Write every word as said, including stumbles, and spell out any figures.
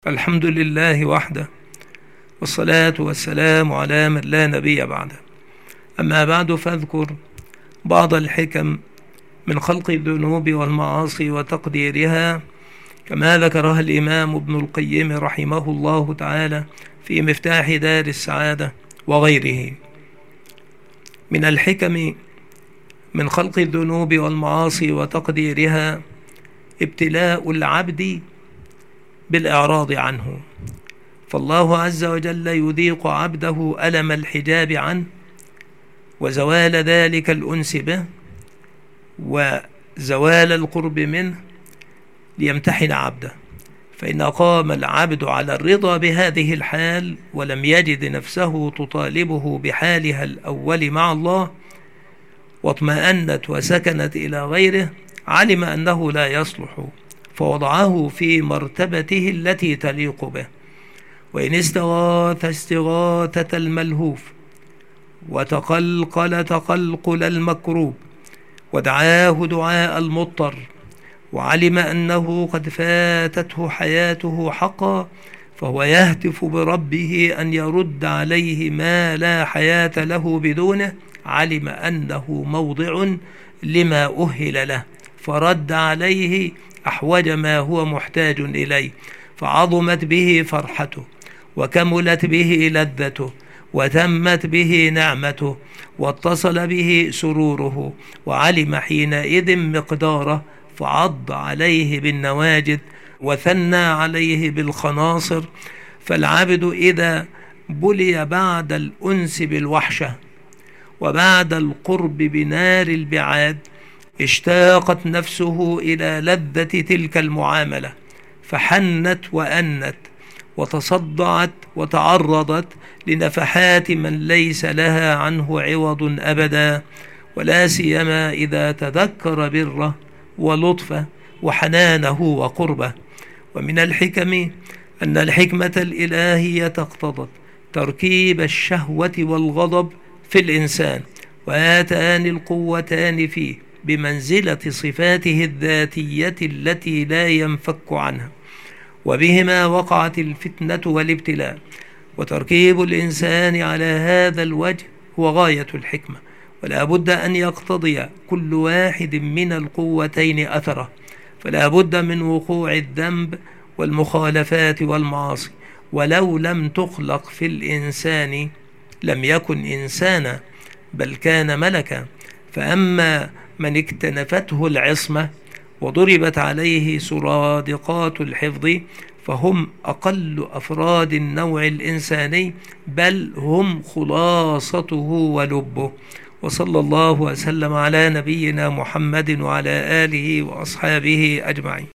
الحمد لله وحده، والصلاة والسلام على من لا نبي بعده. أما بعد، فاذكر بعض الحكم من خلق الذنوب والمعاصي وتقديرها كما ذكرها الإمام ابن القيم رحمه الله تعالى في مفتاح دار السعادة وغيره. من الحكم من خلق الذنوب والمعاصي وتقديرها ابتلاء العبد بالإعراض عنه، فالله عز وجل يذيق عبده ألم الحجاب عنه وزوال ذلك الأنس به وزوال القرب منه ليمتحن عبده. فإن قام العبد على الرضا بهذه الحال ولم يجد نفسه تطالبه بحالها الأول مع الله واطمأنت وسكنت إلى غيره، علم أنه لا يصلح فوضعه في مرتبته التي تليق به. وإن استغاث استغاثة الملهوف وتقلقل تقلقل المكروب ودعاه دعاء المضطر وعلم أنه قد فاتته حياته حقا، فهو يهتف بربه أن يرد عليه ما لا حياة له بدونه، علم أنه موضع لما أهل له فرد عليه أحوج ما هو محتاج إليه، فعظمت به فرحته وكملت به لذته وتمت به نعمته واتصل به سروره، وعلم حينئذ مقداره فعض عليه بالنواجذ وثنى عليه بالخناصر. فالعبد إذا بلي بعد الأنس بالوحشة وبعد القرب بنار البعاد اشتاقت نفسه إلى لذة تلك المعاملة، فحنت وأنت وتصدعت وتعرضت لنفحات من ليس لها عنه عوض أبدا، ولا سيما إذا تذكر بره ولطفه وحنانه وقربه. ومن الحكم أن الحكمة الإلهية اقتضت تركيب الشهوة والغضب في الإنسان، وهاتان القوتان فيه بمنزلة صفاته الذاتية التي لا ينفك عنها، وبهما وقعت الفتنة والابتلاء. وتركيب الإنسان على هذا الوجه هو غاية الحكمة، ولا بد أن يقتضي كل واحد من القوتين أثره، فلا بد من وقوع الذنب والمخالفات والمعاصي، ولو لم تخلق في الإنسان لم يكن إنسانا بل كان ملكا. فأما من اكتنفته العصمة وضربت عليه سرادقات الحفظ فهم أقل أفراد النوع الإنساني، بل هم خلاصته ولبه. وصلى الله وسلم على نبينا محمد وعلى آله وأصحابه أجمعين.